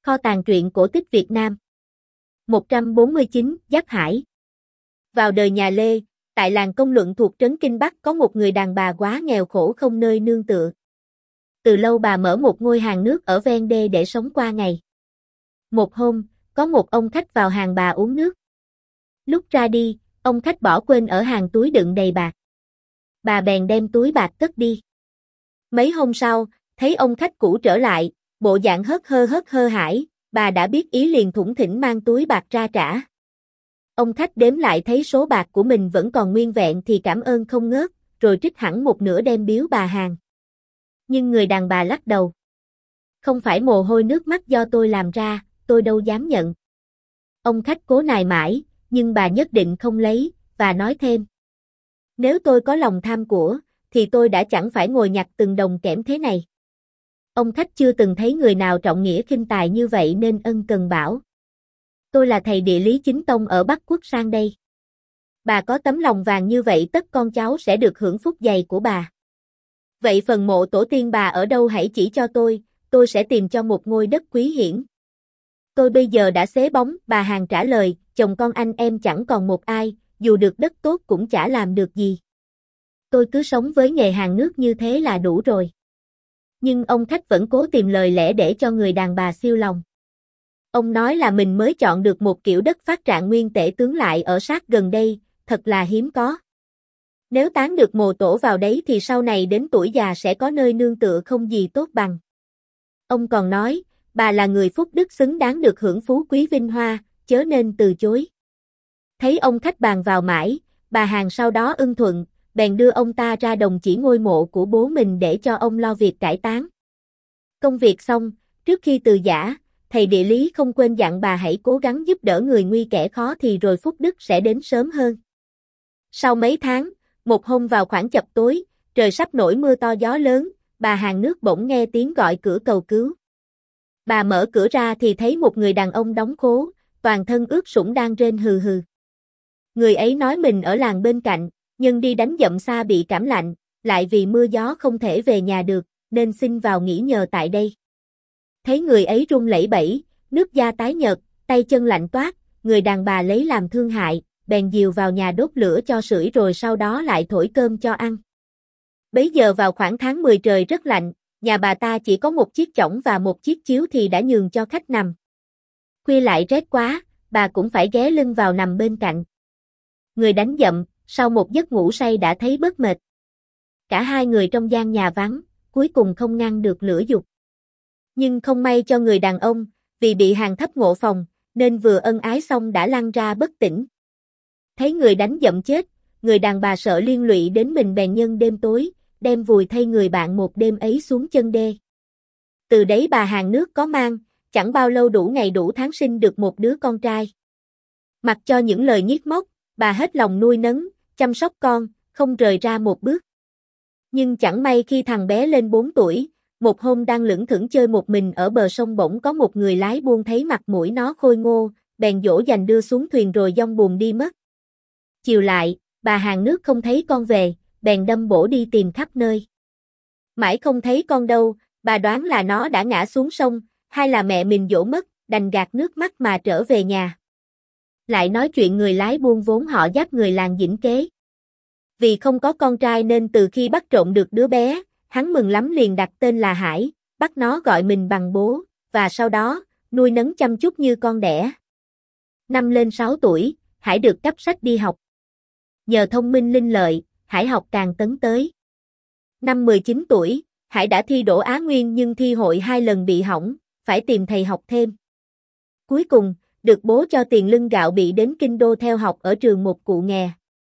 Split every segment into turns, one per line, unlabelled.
Kho tàng truyện cổ tích Việt Nam. 149, Giáp Hải. Vào đời nhà Lê, tại làng Công Luận thuộc trấn Kinh Bắc có một người đàn bà quá nghèo khổ không nơi nương tựa. Từ lâu bà mở một ngôi hàng nước ở ven đê để sống qua ngày. Một hôm, có một ông khách vào hàng bà uống nước. Lúc ra đi, ông khách bỏ quên ở hàng túi đựng đầy bạc. Bà bèn đem túi bạc cất đi. Mấy hôm sau, thấy ông khách cũ trở lại, bộ dạng hớt hơ hải, bà đã biết ý liền thủng thỉnh mang túi bạc ra trả. Ông khách đếm lại thấy số bạc của mình vẫn còn nguyên vẹn thì cảm ơn không ngớt, rồi trích hẳn một nửa đem biếu bà hàng. Nhưng người đàn bà lắc đầu. Không phải mồ hôi nước mắt do tôi làm ra, tôi đâu dám nhận. Ông khách cố nài mãi, nhưng bà nhất định không lấy, và nói thêm. Nếu tôi có lòng tham của, thì tôi đã chẳng phải ngồi nhặt từng đồng kẽm thế này. Ông khách chưa từng thấy người nào trọng nghĩa khinh tài như vậy nên ân cần bảo. Tôi là thầy địa lý chính tông ở Bắc Quốc sang đây. Bà có tấm lòng vàng như vậy tất con cháu sẽ được hưởng phúc dày của bà. Vậy phần mộ tổ tiên bà ở đâu hãy chỉ cho tôi sẽ tìm cho một ngôi đất quý hiển. Tôi bây giờ đã xế bóng, bà hàng trả lời, chồng con anh em chẳng còn một ai, dù được đất tốt cũng chả làm được gì. Tôi cứ sống với nghề hàng nước như thế là đủ rồi. Nhưng ông khách vẫn cố tìm lời lẽ để cho người đàn bà siêu lòng. Ông nói là mình mới chọn được một kiểu đất phát trạng nguyên tể tướng lại ở sát gần đây, thật là hiếm có. Nếu táng được mồ tổ vào đấy thì sau này đến tuổi già sẽ có nơi nương tựa không gì tốt bằng. Ông còn nói, bà là người phúc đức xứng đáng được hưởng phú quý vinh hoa, chớ nên từ chối. Thấy ông khách bàn vào mãi, bà hàng sau đó ưng thuận, bèn đưa ông ta ra đồng chỉ ngôi mộ của bố mình để cho ông lo việc cải táng. Công việc xong, trước khi từ giã, thầy địa lý không quên dặn bà hãy cố gắng giúp đỡ người nguy kẻ khó thì rồi phúc đức sẽ đến sớm hơn. Sau mấy tháng, một hôm vào khoảng chập tối, trời sắp nổi mưa to gió lớn, bà hàng nước bỗng nghe tiếng gọi cửa cầu cứu. Bà mở cửa ra thì thấy một người đàn ông đóng khố, toàn thân ướt sũng đang rên hừ hừ. Người ấy nói mình ở làng bên cạnh, nhưng đi đánh dậm xa bị cảm lạnh, lại vì mưa gió không thể về nhà được, nên xin vào nghỉ nhờ tại đây. Thấy người ấy run lẩy bẩy, nước da tái nhợt, tay chân lạnh toát, người đàn bà lấy làm thương hại, bèn dìu vào nhà đốt lửa cho sưởi rồi sau đó lại thổi cơm cho ăn. Bấy giờ vào khoảng tháng 10 trời rất lạnh, nhà bà ta chỉ có một chiếc chõng và một chiếc chiếu thì đã nhường cho khách nằm. Khuya lại rét quá, bà cũng phải ghé lưng vào nằm bên cạnh. Người đánh dậm, sau một giấc ngủ say đã thấy bớt mệt. Cả hai người trong gian nhà vắng, cuối cùng không ngăn được lửa dục. Nhưng không may cho người đàn ông, vì bị hàng thấp ngộ phòng, nên vừa ân ái xong đã lăn ra bất tỉnh. Thấy người đánh dậm chết, người đàn bà sợ liên lụy đến mình bèn nhân đêm tối, đem vùi thay người bạn một đêm ấy xuống chân đê. Từ đấy bà hàng nước có mang, chẳng bao lâu đủ ngày đủ tháng sinh được một đứa con trai. Mặc cho những lời nhiếc móc, bà hết lòng nuôi nấng, chăm sóc con, không rời ra một bước. Nhưng chẳng may khi thằng bé lên 4 tuổi, một hôm đang lững thững chơi một mình ở bờ sông bỗng có một người lái buôn thấy mặt mũi nó khôi ngô, bèn dỗ dành đưa xuống thuyền rồi dong buồm đi mất. Chiều lại, bà hàng nước không thấy con về, bèn đâm bổ đi tìm khắp nơi. Mãi không thấy con đâu, bà đoán là nó đã ngã xuống sông, hay là mẹ mình dỗ mất, đành gạt nước mắt mà trở về nhà. Lại nói chuyện người lái buôn vốn họ Giáp người làng Dĩnh Kế. Vì không có con trai nên từ khi bắt trộm được đứa bé, hắn mừng lắm liền đặt tên là Hải, bắt nó gọi mình bằng bố, và sau đó, nuôi nấng chăm chút như con đẻ. Năm lên 6 tuổi, Hải được cấp sách đi học. Nhờ thông minh linh lợi, Hải học càng tấn tới. Năm 19 tuổi, Hải đã thi đỗ Á Nguyên nhưng thi hội 2 lần bị hỏng, phải tìm thầy học thêm. Cuối cùng, được bố cho tiền lưng gạo bị đến Kinh Đô theo học ở trường một cụ nghè.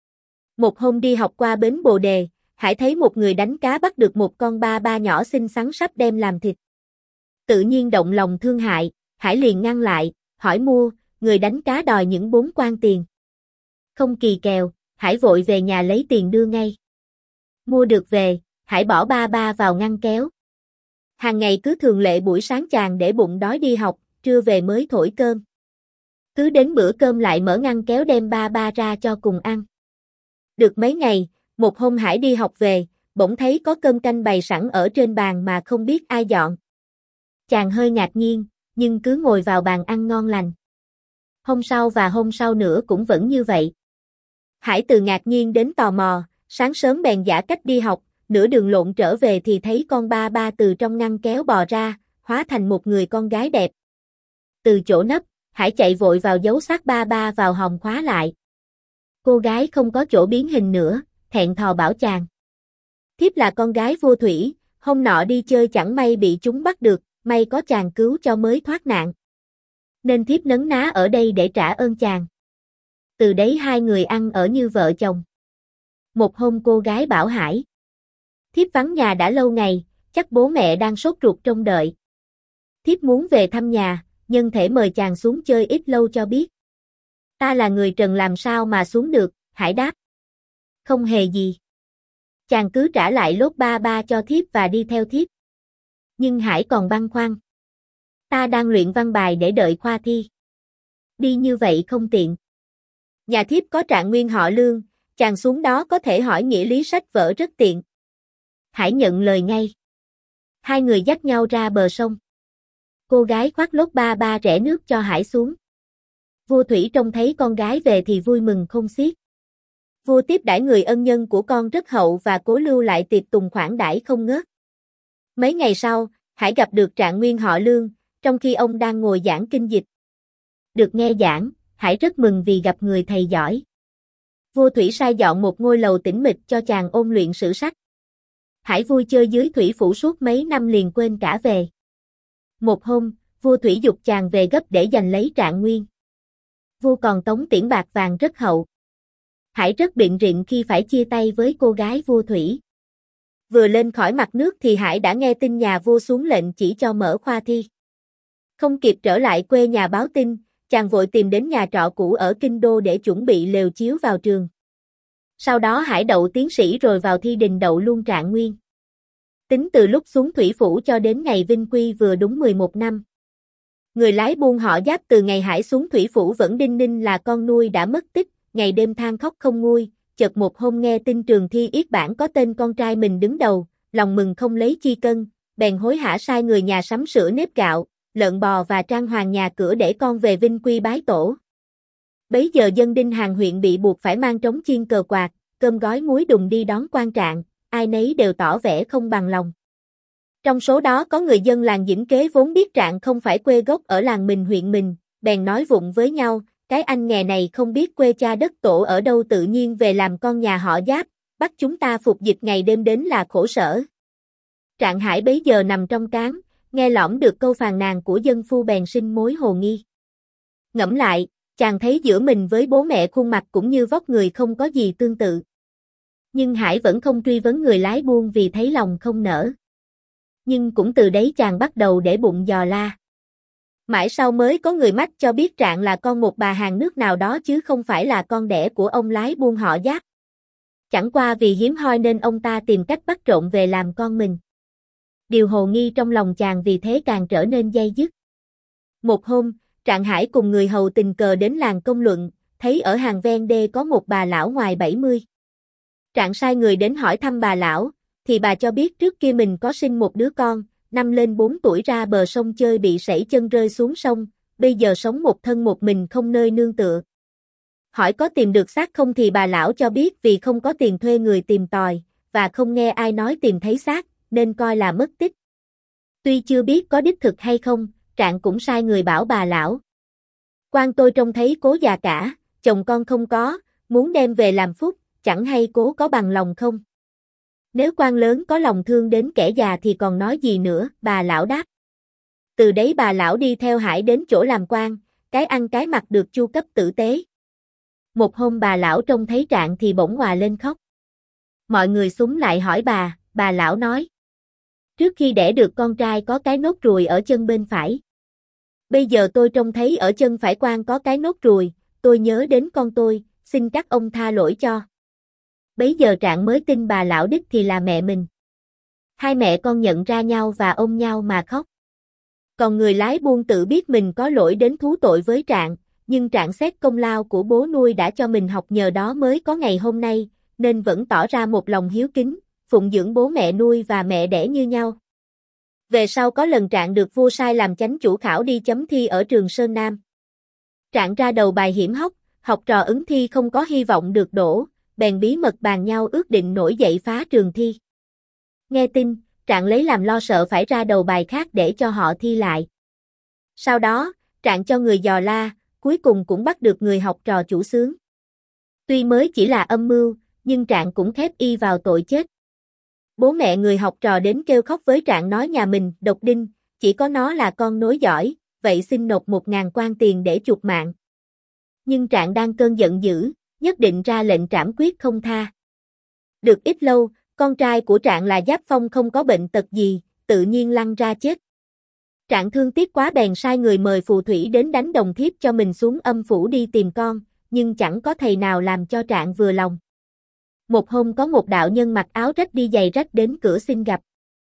Một hôm đi học qua bến Bồ Đề, Hải thấy một người đánh cá bắt được một con ba ba nhỏ xinh xắn sắp đem làm thịt. Tự nhiên động lòng thương hại, Hải liền ngăn lại, hỏi mua, người đánh cá đòi những 4 quan tiền. Không kỳ kèo, Hải vội về nhà lấy tiền đưa ngay. Mua được về, Hải bỏ ba ba vào ngăn kéo. Hàng ngày cứ thường lệ buổi sáng chàng để bụng đói đi học, trưa về mới thổi cơm. Cứ đến bữa cơm lại mở ngăn kéo đem ba ba ra cho cùng ăn. Được mấy ngày, một hôm Hải đi học về, bỗng thấy có cơm canh bày sẵn ở trên bàn mà không biết ai dọn. Chàng hơi ngạc nhiên, nhưng cứ ngồi vào bàn ăn ngon lành. Hôm sau và hôm sau nữa cũng vẫn như vậy. Hải từ ngạc nhiên đến tò mò, sáng sớm bèn giả cách đi học, nửa đường lộn trở về thì thấy con ba ba từ trong ngăn kéo bò ra, hóa thành một người con gái đẹp. Từ chỗ nấp, Hải chạy vội vào giấu xác ba ba vào hòm khóa lại. Cô gái không có chỗ biến hình nữa, thẹn thò bảo chàng. Thiếp là con gái vua thủy, hôm nọ đi chơi chẳng may bị chúng bắt được, may có chàng cứu cho mới thoát nạn. Nên thiếp nấn ná ở đây để trả ơn chàng. Từ đấy hai người ăn ở như vợ chồng. Một hôm cô gái bảo Hải. Thiếp vắng nhà đã lâu ngày, chắc bố mẹ đang sốt ruột trông đợi. Thiếp muốn về thăm nhà, nhân thể mời chàng xuống chơi ít lâu cho biết. Ta là người trần làm sao mà xuống được, Hải đáp. Không hề gì. Chàng cứ trả lại lốt ba ba cho thiếp và đi theo thiếp. Nhưng Hải còn băn khoăn. Ta đang luyện văn bài để đợi khoa thi. Đi như vậy không tiện. Nhà thiếp có trạng nguyên họ Lương, chàng xuống đó có thể hỏi nghĩa lý sách vở rất tiện. Hải nhận lời ngay. Hai người dắt nhau ra bờ sông. Cô gái khoác lốt ba ba rẽ nước cho Hải xuống. Vua Thủy trông thấy con gái về thì vui mừng không xiết. Vua tiếp đãi người ân nhân của con rất hậu và cố lưu lại tiệc tùng khoản đãi không ngớt. Mấy ngày sau, Hải gặp được trạng nguyên họ Lương, trong khi ông đang ngồi giảng kinh dịch. Được nghe giảng, Hải rất mừng vì gặp người thầy giỏi. Vua Thủy sai dọn một ngôi lầu tĩnh mịch cho chàng ôn luyện sử sách. Hải vui chơi dưới thủy phủ suốt mấy năm liền quên cả về. Một hôm, vua Thủy giục chàng về gấp để giành lấy trạng nguyên. Vua còn tống tiễn bạc vàng rất hậu. Hải rất bịn rịn khi phải chia tay với cô gái vua Thủy. Vừa lên khỏi mặt nước thì Hải đã nghe tin nhà vua xuống lệnh chỉ cho mở khoa thi. Không kịp trở lại quê nhà báo tin, chàng vội tìm đến nhà trọ cũ ở Kinh Đô để chuẩn bị lều chiếu vào trường. Sau đó Hải đậu tiến sĩ rồi vào thi đình đậu luôn trạng nguyên. Tính từ lúc xuống thủy phủ cho đến ngày vinh quy vừa đúng 11 năm. Người lái buôn họ Giáp từ ngày Hải xuống thủy phủ vẫn đinh ninh là con nuôi đã mất tích, ngày đêm than khóc không nguôi, chợt một hôm nghe tin trường thi yết bản có tên con trai mình đứng đầu, lòng mừng không lấy chi cân, bèn hối hả sai người nhà sắm sửa nếp gạo, lợn bò và trang hoàng nhà cửa để con về vinh quy bái tổ. Bấy giờ dân Đinh Hàng huyện bị buộc phải mang trống chiên cờ quạt, cơm gói muối đùng đi đón quan trạng, ai nấy đều tỏ vẻ không bằng lòng. Trong số đó có người dân làng Dĩnh Kế vốn biết Trạng không phải quê gốc ở làng mình huyện mình, bèn nói vụng với nhau, cái anh nghè này không biết quê cha đất tổ ở đâu tự nhiên về làm con nhà họ Giáp, bắt chúng ta phục dịch ngày đêm đến là khổ sở. Trạng Hải bấy giờ nằm trong cáng, nghe lõm được câu phàn nàn của dân phu bèn sinh mối hồ nghi. Ngẫm lại, chàng thấy giữa mình với bố mẹ khuôn mặt cũng như vóc người không có gì tương tự. Nhưng Hải vẫn không truy vấn người lái buôn vì thấy lòng không nỡ. Nhưng cũng từ đấy chàng bắt đầu để bụng dò la. Mãi sau mới có người mách cho biết Trạng là con một bà hàng nước nào đó chứ không phải là con đẻ của ông lái buôn họ Giáp. Chẳng qua vì hiếm hoi nên ông ta tìm cách bắt trộn về làm con mình. Điều hồ nghi trong lòng chàng vì thế càng trở nên day dứt. Một hôm, Trạng Hải cùng người hầu tình cờ đến làng Công Luận, thấy ở hàng ven đê có một bà lão ngoài 70. Trạng sai người đến hỏi thăm bà lão, thì bà cho biết trước kia mình có sinh một đứa con, năm lên 4 tuổi ra bờ sông chơi bị sẩy chân rơi xuống sông, bây giờ sống một thân một mình không nơi nương tựa. Hỏi có tìm được xác không thì bà lão cho biết vì không có tiền thuê người tìm tòi, và không nghe ai nói tìm thấy xác, nên coi là mất tích. Tuy chưa biết có đích thực hay không, Trạng cũng sai người bảo bà lão. Quan tôi trông thấy cố già cả, chồng con không có, muốn đem về làm phúc, chẳng hay cố có bằng lòng không? Nếu quan lớn có lòng thương đến kẻ già thì còn nói gì nữa, bà lão đáp. Từ đấy bà lão đi theo Hải đến chỗ làm quan, cái ăn cái mặc được chu cấp tử tế. Một hôm bà lão trông thấy Trạng thì bỗng òa lên khóc. Mọi người xúm lại hỏi bà lão nói. Trước khi đẻ được con trai có cái nốt ruồi ở chân bên phải. Bây giờ tôi trông thấy ở chân phải quan có cái nốt ruồi, tôi nhớ đến con tôi, xin các ông tha lỗi cho. Bấy giờ Trạng mới tin bà lão đích thì là mẹ mình. Hai mẹ con nhận ra nhau và ôm nhau mà khóc. Còn người lái buôn tự biết mình có lỗi đến thú tội với Trạng, nhưng Trạng xét công lao của bố nuôi đã cho mình học nhờ đó mới có ngày hôm nay, nên vẫn tỏ ra một lòng hiếu kính, phụng dưỡng bố mẹ nuôi và mẹ đẻ như nhau. Về sau có lần Trạng được vua sai làm chánh chủ khảo đi chấm thi ở Trường Sơn Nam. Trạng ra đầu bài hiểm hóc, học trò ứng thi không có hy vọng được đỗ, bèn bí mật bàn nhau ước định nổi dậy phá trường thi. Nghe tin, Trạng lấy làm lo sợ phải ra đầu bài khác để cho họ thi lại. Sau đó, Trạng cho người dò la, cuối cùng cũng bắt được người học trò chủ xướng. Tuy mới chỉ là âm mưu, nhưng Trạng cũng khép y vào tội chết. Bố mẹ người học trò đến kêu khóc với Trạng nói nhà mình độc đinh, chỉ có nó là con nối dõi, vậy xin nộp 1.000 quan tiền để chuộc mạng. Nhưng Trạng đang cơn giận dữ, nhất định ra lệnh trảm quyết không tha. Được ít lâu, con trai của Trạng là Giáp Phong không có bệnh tật gì, tự nhiên lăn ra chết. Trạng thương tiếc quá bèn sai người mời phù thủy đến đánh đồng thiếp cho mình xuống âm phủ đi tìm con, nhưng chẳng có thầy nào làm cho Trạng vừa lòng. Một hôm có một đạo nhân mặc áo rách đi giày rách đến cửa xin gặp.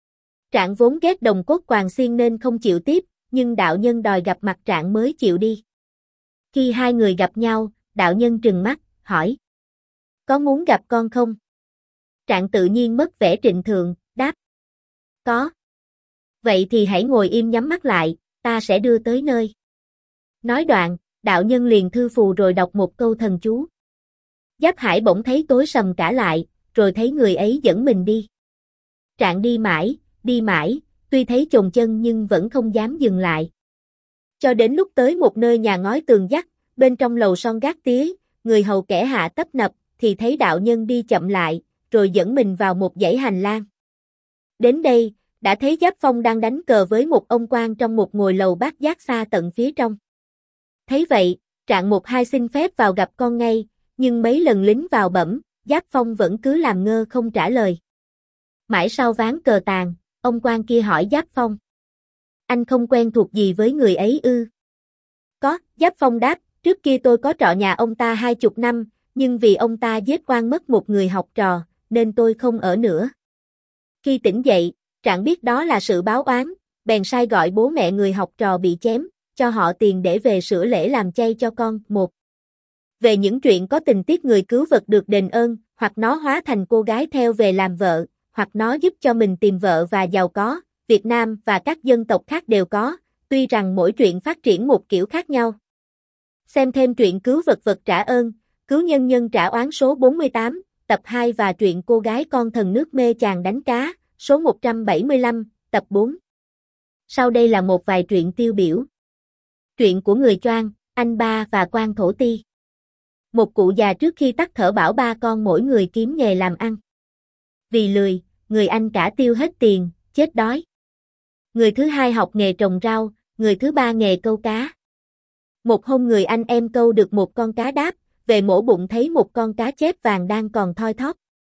Trạng vốn ghét đồng cốt quàng xiên nên không chịu tiếp, nhưng đạo nhân đòi gặp mặt Trạng mới chịu đi. Khi hai người gặp nhau, đạo nhân trừng mắt, hỏi: có muốn gặp con không? Trạng tự nhiên mất vẻ trịnh thượng, đáp: có. Vậy thì hãy ngồi im nhắm mắt lại, ta sẽ đưa tới nơi. Nói đoạn, đạo nhân liền thư phù rồi đọc một câu thần chú. Giáp Hải bỗng thấy tối sầm cả lại, rồi thấy người ấy dẫn mình đi. Trạng đi mãi, tuy thấy chồn chân nhưng vẫn không dám dừng lại. Cho đến lúc tới một nơi nhà ngói tường vắt, bên trong lầu son gác tía, người hầu kẻ hạ tấp nập, thì thấy đạo nhân đi chậm lại, rồi dẫn mình vào một dãy hành lang. Đến đây, đã thấy Giáp Phong đang đánh cờ với một ông quan trong một ngồi lầu bát giác xa tận phía trong. Thấy vậy, Trạng một hai xin phép vào gặp con ngay, nhưng mấy lần lính vào bẩm, Giáp Phong vẫn cứ làm ngơ không trả lời. Mãi sau ván cờ tàn, ông quan kia hỏi Giáp Phong: anh không quen thuộc gì với người ấy ư? Có, Giáp Phong đáp, trước kia tôi có trọ nhà ông ta 20 năm, nhưng vì ông ta giết oan mất một người học trò, nên tôi không ở nữa. Khi tỉnh dậy, Trạng biết đó là sự báo oán, bèn sai gọi bố mẹ người học trò bị chém, cho họ tiền để về sửa lễ làm chay cho con. Một. Về những chuyện có tình tiết người cứu vật được đền ơn, hoặc nó hóa thành cô gái theo về làm vợ, hoặc nó giúp cho mình tìm vợ và giàu có, Việt Nam và các dân tộc khác đều có, tuy rằng mỗi truyện phát triển một kiểu khác nhau. Xem thêm truyện Cứu vật vật trả ơn, Cứu nhân nhân trả oán số 48, tập 2 và truyện Cô gái con thần nước mê chàng đánh cá, số 175, tập 4. Sau đây là một vài truyện tiêu biểu. Truyện của người Choang, anh Ba và quan Thổ Ti. Một cụ già trước khi tắt thở bảo ba con mỗi người kiếm nghề làm ăn. Vì lười, người anh cả tiêu hết tiền, chết đói. Người thứ hai học nghề trồng rau, người thứ ba nghề câu cá. Một hôm người anh em câu được một con cá đáp, về mổ bụng thấy một con cá chép vàng đang còn thoi thóp.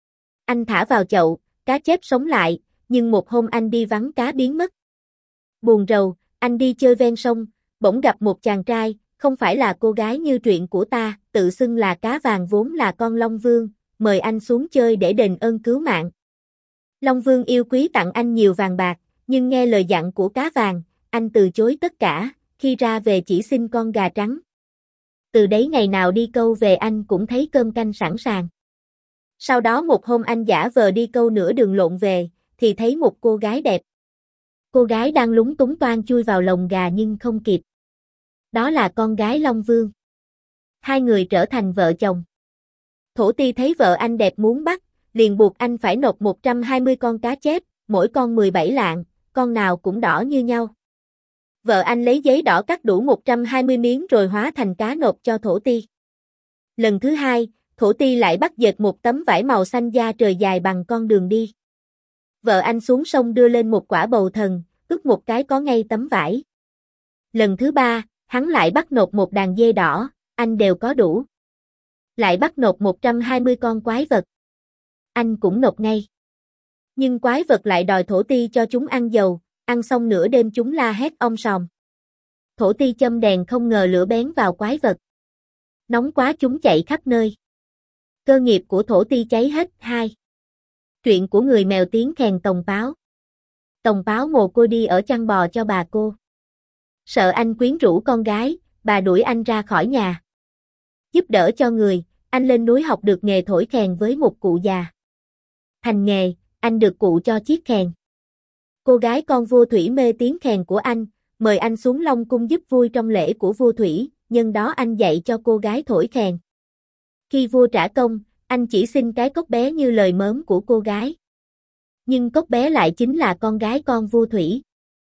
Anh thả vào chậu, cá chép sống lại, nhưng một hôm anh đi vắng cá biến mất. Buồn rầu, anh đi chơi ven sông, bỗng gặp một chàng trai, không phải là cô gái như truyện của ta, tự xưng là cá vàng vốn là con Long Vương, mời anh xuống chơi để đền ơn cứu mạng. Long Vương yêu quý tặng anh nhiều vàng bạc, nhưng nghe lời dặn của cá vàng, anh từ chối tất cả, khi ra về chỉ xin con gà trắng. Từ đấy ngày nào đi câu về anh cũng thấy cơm canh sẵn sàng. Sau đó một hôm anh giả vờ đi câu nửa đường lộn về, thì thấy một cô gái đẹp. Cô gái đang lúng túng toan chui vào lồng gà nhưng không kịp. Đó là con gái Long Vương. Hai người trở thành vợ chồng. Thổ Ti thấy vợ anh đẹp muốn bắt, liền buộc anh phải nộp 120 con cá chép, mỗi con 17 lạng, con nào cũng đỏ như nhau. Vợ anh lấy giấy đỏ cắt đủ 120 miếng rồi hóa thành cá nộp cho Thổ Ti. Lần thứ hai, Thổ Ti lại bắt dệt một tấm vải màu xanh da trời dài bằng con đường đi. Vợ anh xuống sông đưa lên một quả bầu thần, ướt một cái có ngay tấm vải. Lần thứ ba, hắn lại bắt nộp một đàn dê đỏ, anh đều có đủ. Lại bắt nộp 120 con quái vật. Anh cũng nộp ngay. Nhưng quái vật lại đòi Thổ Ti cho chúng ăn dầu, ăn xong nửa đêm chúng la hét om sòm. Thổ Ti châm đèn không ngờ lửa bén vào quái vật. Nóng quá chúng chạy khắp nơi. Cơ nghiệp của Thổ Ti cháy hết. 2. Truyện của người mèo tiếng khèn Tòng Páo. Tòng Páo mồ côi đi ở chăn bò cho bà cô. Sợ anh quyến rũ con gái, bà đuổi anh ra khỏi nhà. Giúp đỡ cho người, anh lên núi học được nghề thổi kèn với một cụ già. Thành nghề, anh được cụ cho chiếc kèn. cô gái con vua thủy mê tiếng khèn của anh, mời anh xuống Long cung giúp vui trong lễ của vua thủy, nhân đó anh dạy cho cô gái thổi khèn. Khi vua trả công, anh chỉ xin cái cốc bé như lời mớm của cô gái. Nhưng cốc bé lại chính là con gái con vua thủy.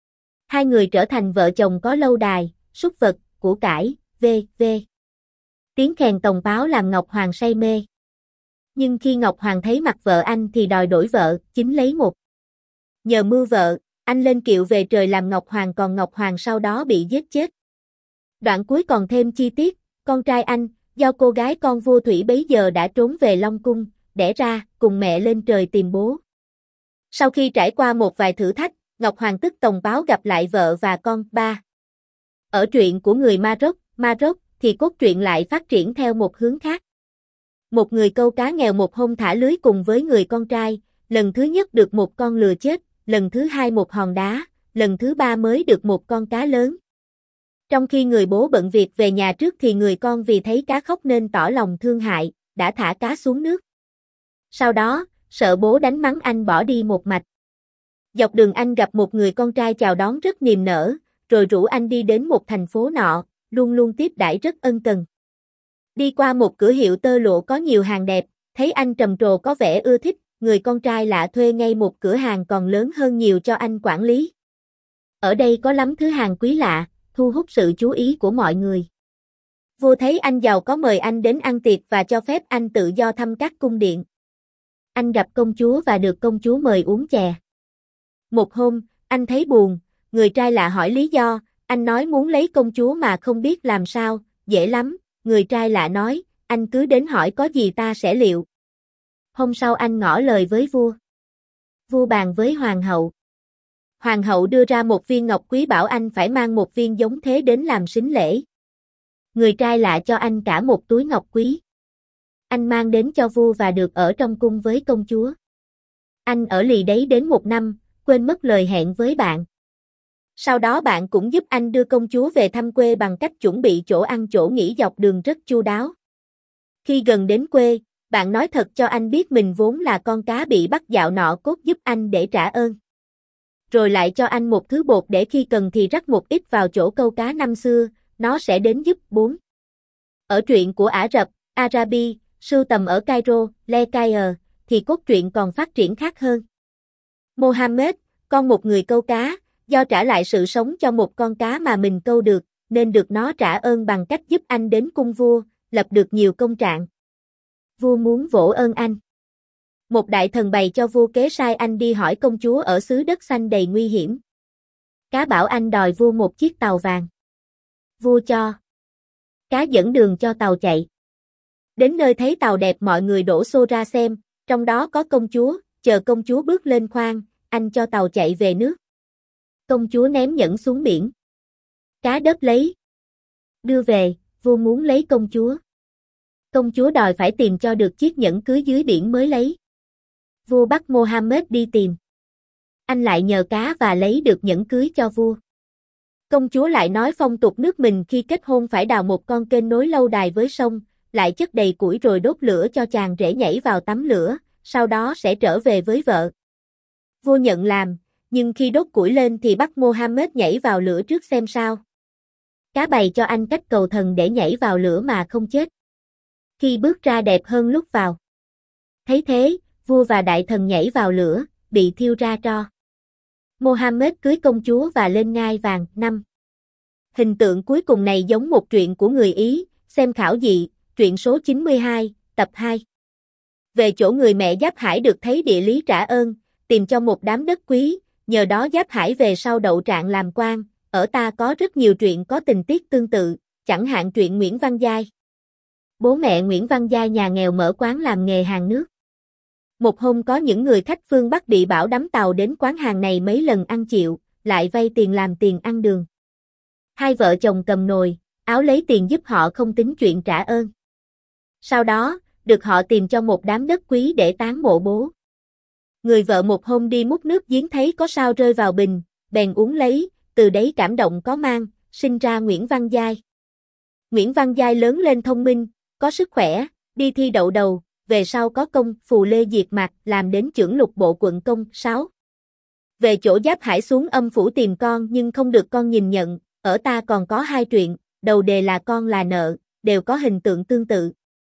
Hai người trở thành vợ chồng có lâu đài, súc vật, của cải, v.v. Tiếng khèn tòng báo làm Ngọc Hoàng say mê. Nhưng khi Ngọc Hoàng thấy mặt vợ anh thì đòi đổi vợ, chính lấy một. Nhờ mưu vợ, anh lên kiệu về trời làm Ngọc Hoàng, còn Ngọc Hoàng sau đó bị giết chết. Đoạn cuối còn thêm chi tiết, con trai anh, do cô gái con vua thủy bấy giờ đã trốn về Long cung, đẻ ra, cùng mẹ lên trời tìm bố. Sau khi trải qua một vài thử thách, Ngọc Hoàng tức tòng báo gặp lại vợ và con. 3. Ở truyện của người Maroc thì cốt truyện lại phát triển theo một hướng khác. Một người câu cá nghèo một hôm thả lưới cùng với người con trai, lần thứ nhất được một con lừa chết, lần thứ hai một hòn đá, lần thứ ba mới được một con cá lớn. Trong khi người bố bận việc về nhà trước thì người con vì thấy cá khóc nên tỏ lòng thương hại, đã thả cá xuống nước. Sau đó, sợ bố đánh mắng anh bỏ đi một mạch. Dọc đường anh gặp một người con trai chào đón rất niềm nở, rồi rủ anh đi đến một thành phố nọ, luôn luôn tiếp đãi rất ân cần. Đi qua một cửa hiệu tơ lụa có nhiều hàng đẹp, thấy anh trầm trồ có vẻ ưa thích, người con trai lạ thuê ngay một cửa hàng còn lớn hơn nhiều cho anh quản lý. Ở đây có lắm thứ hàng quý lạ, thu hút sự chú ý của mọi người. Vua thấy anh giàu có mời anh đến ăn tiệc và cho phép anh tự do thăm các cung điện. Anh gặp công chúa và được công chúa mời uống chè. Một hôm, anh thấy buồn, người trai lạ hỏi lý do, anh nói muốn lấy công chúa mà không biết làm sao, dễ lắm, người trai lạ nói, anh cứ đến hỏi có gì ta sẽ liệu. Hôm sau anh ngỏ lời với vua. Vua bàn với hoàng hậu. Hoàng hậu đưa ra một viên ngọc quý bảo anh phải mang một viên giống thế đến làm sính lễ. Người trai lạ cho anh cả một túi ngọc quý. Anh mang đến cho vua và được ở trong cung với công chúa. Anh ở lì đấy đến 1 năm, quên mất lời hẹn với bạn. Sau đó bạn cũng giúp anh đưa công chúa về thăm quê bằng cách chuẩn bị chỗ ăn chỗ nghỉ dọc đường rất chu đáo. Khi gần đến quê, bạn nói thật cho anh biết mình vốn là con cá bị bắt dạo nọ cốt giúp anh để trả ơn. Rồi lại cho anh một thứ bột để khi cần thì rắc một ít vào chỗ câu cá năm xưa, nó sẽ đến giúp. 4. Ở truyện của Ả Rập, Arabi, sưu tầm ở Cairo, Le Caire, thì cốt truyện còn phát triển khác hơn. Mohammed, con một người câu cá, do trả lại sự sống cho một con cá mà mình câu được, nên được nó trả ơn bằng cách giúp anh đến cung vua, lập được nhiều công trạng. Vua muốn vỗ ơn anh. Một đại thần bày cho vua kế sai anh đi hỏi công chúa ở xứ đất xanh đầy nguy hiểm. Cá bảo anh đòi vua một chiếc tàu vàng. Vua cho. Cá dẫn đường cho tàu chạy. Đến nơi thấy tàu đẹp mọi người đổ xô ra xem, trong đó có công chúa, chờ công chúa bước lên khoang, anh cho tàu chạy về nước. Công chúa ném nhẫn xuống biển. Cá đớp lấy. Đưa về, vua muốn lấy công chúa. Công chúa đòi phải tìm cho được chiếc nhẫn cưới dưới biển mới lấy. Vua bắt Mohammed đi tìm. Anh lại nhờ cá và lấy được nhẫn cưới cho vua. Công chúa lại nói phong tục nước mình khi kết hôn phải đào một con kênh nối lâu đài với sông, lại chất đầy củi rồi đốt lửa cho chàng rể nhảy vào tắm lửa, sau đó sẽ trở về với vợ. Vua nhận làm, nhưng khi đốt củi lên thì bắt Mohammed nhảy vào lửa trước xem sao. Cá bày cho anh cách cầu thần để nhảy vào lửa mà không chết. Khi bước ra đẹp hơn lúc vào. Thấy thế, vua và đại thần nhảy vào lửa, bị thiêu ra tro. Mohammed cưới công chúa và lên ngai vàng. 5. Hình tượng cuối cùng này giống một truyện của người Ý, xem khảo dị, truyện số 92, tập 2. Về chỗ người mẹ Giáp Hải được thấy địa lý trả ơn, tìm cho một đám đất quý, nhờ đó Giáp Hải về sau đậu trạng làm quan. Ở ta có rất nhiều truyện có tình tiết tương tự, chẳng hạn truyện Nguyễn Văn Giai. Bố mẹ Nguyễn Văn Giai nhà nghèo mở quán làm nghề hàng nước. Một hôm có những người khách phương Bắc bị bão đắm tàu đến quán hàng này mấy lần ăn chịu, lại vay tiền làm tiền ăn đường. Hai vợ chồng cầm nồi, áo lấy tiền giúp họ không tính chuyện trả ơn. Sau đó, được họ tìm cho một đám đất quý để táng mộ bố. Người vợ một hôm đi múc nước giếng thấy có sao rơi vào bình, bèn uống lấy, từ đấy cảm động có mang, sinh ra Nguyễn Văn Giai. Nguyễn Văn Giai lớn lên thông minh, có sức khỏe, đi thi đậu đầu, về sau có công phù lê diệt mạc làm đến chưởng lục bộ quận công. 6. Về chỗ Giáp Hải xuống âm phủ tìm con nhưng không được con nhìn nhận, ở ta còn có 2 truyện, đầu đề là con là nợ, đều có hình tượng tương tự.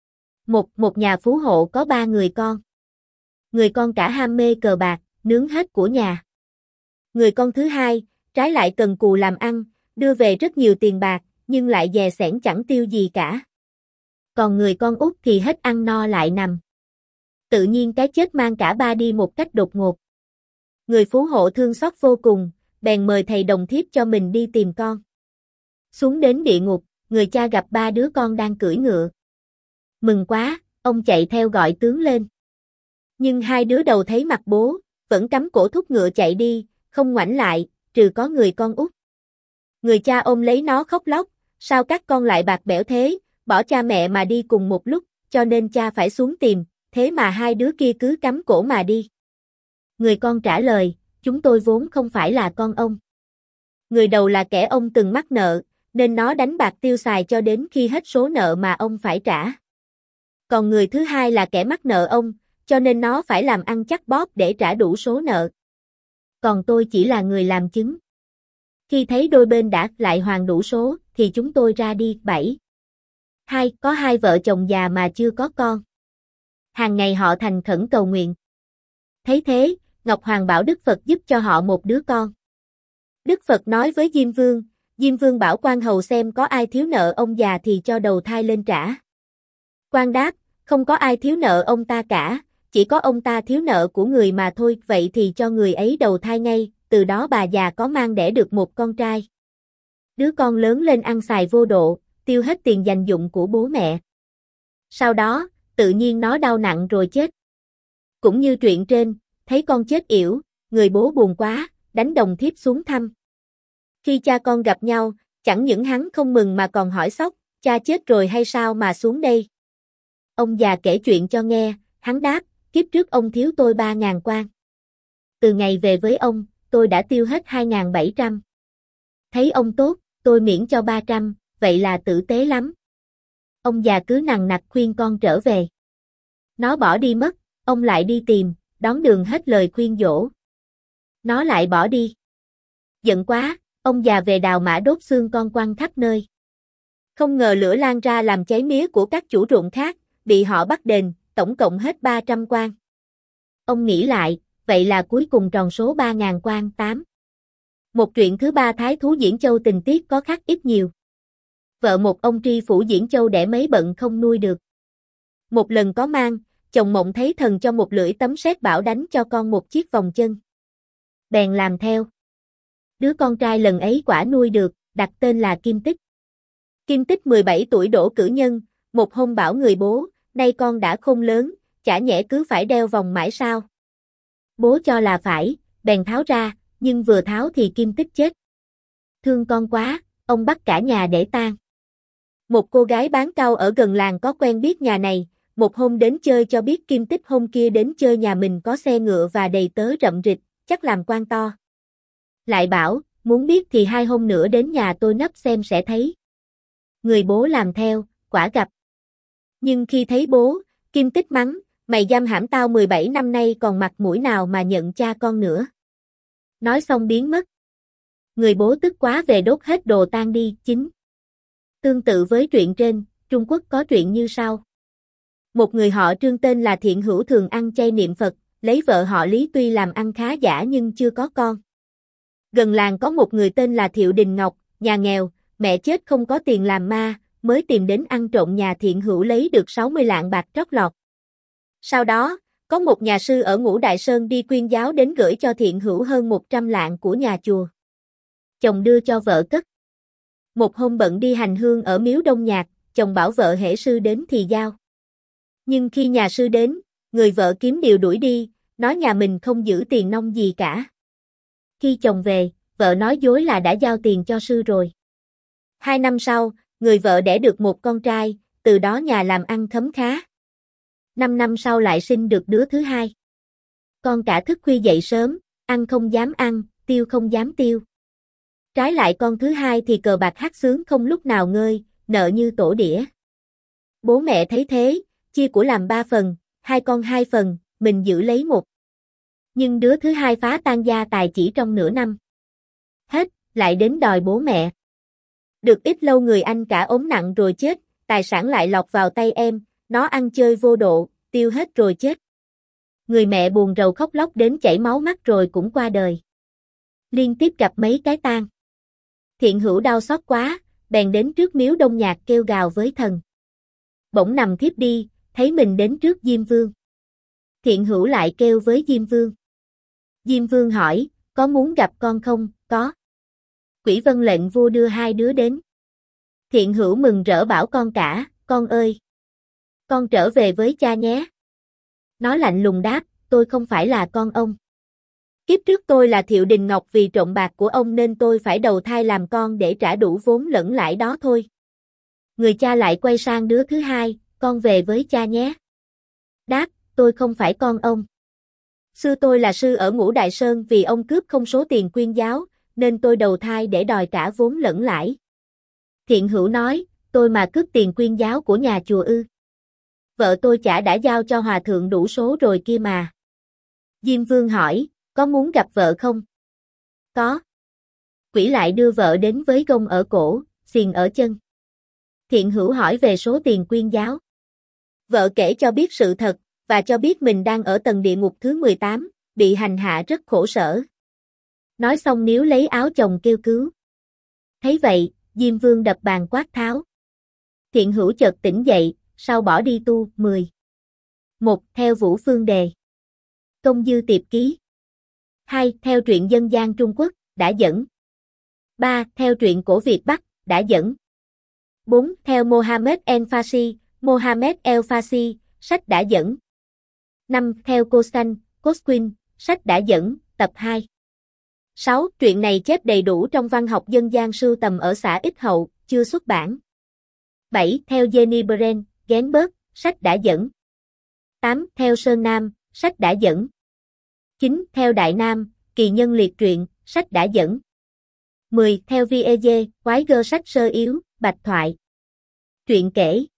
Một nhà phú hộ có 3 người con. Người con cả ham mê cờ bạc, nướng hết của nhà. Người con thứ hai, trái lại cần cù làm ăn, đưa về rất nhiều tiền bạc, nhưng lại dè sẻn chẳng tiêu gì cả. Còn người con út thì hết ăn no lại nằm. Tự nhiên cái chết mang cả 3 đi một cách đột ngột. Người phú hộ thương xót vô cùng, bèn mời thầy đồng thiếp cho mình đi tìm con. Xuống đến địa ngục, người cha gặp 3 đứa con đang cưỡi ngựa. Mừng quá, ông chạy theo gọi tướng lên. Nhưng 2 đứa đầu thấy mặt bố, vẫn cắm cổ thúc ngựa chạy đi, không ngoảnh lại, trừ có người con út. Người cha ôm lấy nó khóc lóc, sao các con lại bạc bẽo thế, bỏ cha mẹ mà đi cùng một lúc, cho nên cha phải xuống tìm, thế mà 2 đứa kia cứ cắm cổ mà đi. Người con trả lời, chúng tôi vốn không phải là con ông. Người đầu là kẻ ông từng mắc nợ, nên nó đánh bạc tiêu xài cho đến khi hết số nợ mà ông phải trả. Còn người thứ hai là kẻ mắc nợ ông, cho nên nó phải làm ăn chắc bóp để trả đủ số nợ. Còn tôi chỉ là người làm chứng. Khi thấy đôi bên đã lại hoàn đủ số, thì chúng tôi ra đi. 7. Có 2 vợ chồng già mà chưa có con. Hàng ngày họ thành khẩn cầu nguyện. Thấy thế, Ngọc Hoàng bảo Đức Phật giúp cho họ một đứa con. Đức Phật nói với Diêm Vương bảo quan hầu xem có ai thiếu nợ ông già thì cho đầu thai lên trả. Quan đáp, không có ai thiếu nợ ông ta cả, chỉ có ông ta thiếu nợ của người mà thôi, vậy thì cho người ấy đầu thai ngay, từ đó bà già có mang đẻ được một con trai. Đứa con lớn lên ăn xài vô độ, tiêu hết tiền dành dụm của bố mẹ. Sau đó, tự nhiên nó đau nặng rồi chết. Cũng như truyện trên, thấy con chết yểu, người bố buồn quá, đánh đồng thiếp xuống thăm. Khi cha con gặp nhau, chẳng những hắn không mừng mà còn hỏi sốc, cha chết rồi hay sao mà xuống đây? Ông già kể chuyện cho nghe, hắn đáp, kiếp trước ông thiếu tôi 3.000 quan. Từ ngày về với ông, tôi đã tiêu hết 2.700. Thấy ông tốt, tôi miễn cho 300, vậy là tử tế lắm. Ông già cứ nằng nặc khuyên con trở về. Nó bỏ đi mất, ông lại đi tìm, đón đường hết lời khuyên dỗ. Nó lại bỏ đi. Giận quá, ông già về đào mã đốt xương con quăng khắp nơi. Không ngờ lửa lan ra làm cháy mía của các chủ ruộng khác, bị họ bắt đền, tổng cộng hết 300 quan. Ông nghĩ lại, vậy là cuối cùng tròn số 3.000 quan. 8. Một truyện thứ 3 Thái thú Diễn Châu tình tiết có khác ít nhiều. Vợ một ông tri phủ Diễn Châu đẻ mấy bận không nuôi được. Một lần có mang, chồng mộng thấy thần cho một lưỡi tấm sét bảo đánh cho con một chiếc vòng chân. Bèn làm theo. Đứa con trai lần ấy quả nuôi được, đặt tên là Kim Tích. Kim Tích 17 tuổi đỗ cử nhân, một hôm bảo người bố, nay con đã khôn lớn, chả nhẽ cứ phải đeo vòng mãi sao? Bố cho là phải, bèn tháo ra, nhưng vừa tháo thì Kim Tích chết. Thương con quá, ông bắt cả nhà để tang. Một cô gái bán cau ở gần làng có quen biết nhà này, một hôm đến chơi cho biết Kim Tích hôm kia đến chơi nhà mình có xe ngựa và đầy tớ rậm rịch, chắc làm quan to. Lại bảo, muốn biết thì 2 hôm nữa đến nhà tôi nấp xem sẽ thấy. Người bố làm theo, quả gặp. Nhưng khi thấy bố, Kim Tích mắng, mày giam hãm tao 17 năm nay còn mặt mũi nào mà nhận cha con nữa. Nói xong biến mất. Người bố tức quá về đốt hết đồ tang đi. 9. Tương tự với truyện trên, Trung Quốc có truyện như sau. Một người họ Trương tên là Thiện Hữu thường ăn chay niệm Phật, lấy vợ họ Lý tuy làm ăn khá giả nhưng chưa có con. Gần làng có một người tên là Thiệu Đình Ngọc, nhà nghèo, mẹ chết không có tiền làm ma, mới tìm đến ăn trộm nhà Thiện Hữu lấy được 60 lạng bạc trót lọt. Sau đó, có một nhà sư ở Ngũ Đại Sơn đi quyên giáo đến gửi cho Thiện Hữu hơn 100 lạng của nhà chùa. Chồng đưa cho vợ cất. Một hôm bận đi hành hương ở miếu Đông Nhạc, chồng bảo vợ hễ sư đến thì giao. Nhưng khi nhà sư đến, người vợ kiếm điều đuổi đi, nói nhà mình không giữ tiền nong gì cả. Khi chồng về, vợ nói dối là đã giao tiền cho sư rồi. 2 năm sau, người vợ đẻ được một con trai, từ đó nhà làm ăn khấm khá. 5 năm sau lại sinh được đứa thứ hai. Con cả thức khuya dậy sớm, ăn không dám ăn, tiêu không dám tiêu. Trái lại con thứ hai thì cờ bạc hát sướng không lúc nào ngơi, nợ như tổ đĩa. Bố mẹ thấy thế, chia của làm 3 phần, 2 con 2 phần, mình giữ lấy 1. Nhưng đứa thứ hai phá tan gia tài chỉ trong nửa năm. Hết, lại đến đòi bố mẹ. Được ít lâu người anh cả ốm nặng rồi chết, tài sản lại lọt vào tay em, nó ăn chơi vô độ, tiêu hết rồi chết. Người mẹ buồn rầu khóc lóc đến chảy máu mắt rồi cũng qua đời. Liên tiếp gặp mấy cái tang. Thiện Hữu đau xót quá, bèn đến trước miếu Đông Nhạc kêu gào với thần. Bỗng nằm thiếp đi, thấy mình đến trước Diêm Vương. Thiện Hữu lại kêu với Diêm Vương. Diêm Vương hỏi, có muốn gặp con không? Có. Quỷ vân lệnh vua đưa hai đứa đến. Thiện Hữu mừng rỡ bảo con cả, con ơi! Con trở về với cha nhé. Nó lạnh lùng đáp, tôi không phải là con ông. Kiếp trước tôi là Thiệu Đình Ngọc vì trộm bạc của ông nên tôi phải đầu thai làm con để trả đủ vốn lẫn lãi đó thôi. Người cha lại quay sang đứa thứ hai, con về với cha nhé. Đáp, tôi không phải con ông. Xưa tôi là sư ở Ngũ Đại Sơn vì ông cướp không số tiền quyên giáo, nên tôi đầu thai để đòi cả vốn lẫn lãi. Thiện Hữu nói, tôi mà cướp tiền quyên giáo của nhà chùa ư? Vợ tôi chả đã giao cho hòa thượng đủ số rồi kia mà. Diêm Vương hỏi, có muốn gặp vợ không? Có. Quỷ lại đưa vợ đến với gông ở cổ, xiềng ở chân. Thiện Hữu hỏi về số tiền quyên giáo. Vợ kể cho biết sự thật, và cho biết mình đang ở tầng địa ngục thứ 18, bị hành hạ rất khổ sở. Nói xong níu lấy áo chồng kêu cứu. Thấy vậy, Diêm Vương đập bàn quát tháo. Thiện Hữu chợt tỉnh dậy, sau bỏ đi tu. 10. 1. Theo Vũ Phương Đề. Công Dư Tiệp Ký. 2. Theo truyện dân gian Trung Quốc, đã dẫn. 3. Theo truyện cổ Việt Bắc, đã dẫn. 4. Theo Mohammed El-Fassi, Mohammed El-Fassi, sách đã dẫn. 5. Theo Costan, Cosquin, sách đã dẫn, tập 2. 6. Truyện này chép đầy đủ trong văn học dân gian sưu tầm ở xã Ích Hậu, chưa xuất bản. 7. Theo Jenny Brent, Genberg, sách đã dẫn. 8. Theo Sơn Nam, sách đã dẫn. 9. Theo Đại Nam, Kỳ Nhân Liệt truyện, sách đã dẫn. 10. Theo Viege, Quái Gơ sách sơ yếu, Bạch Thoại. Truyện kể.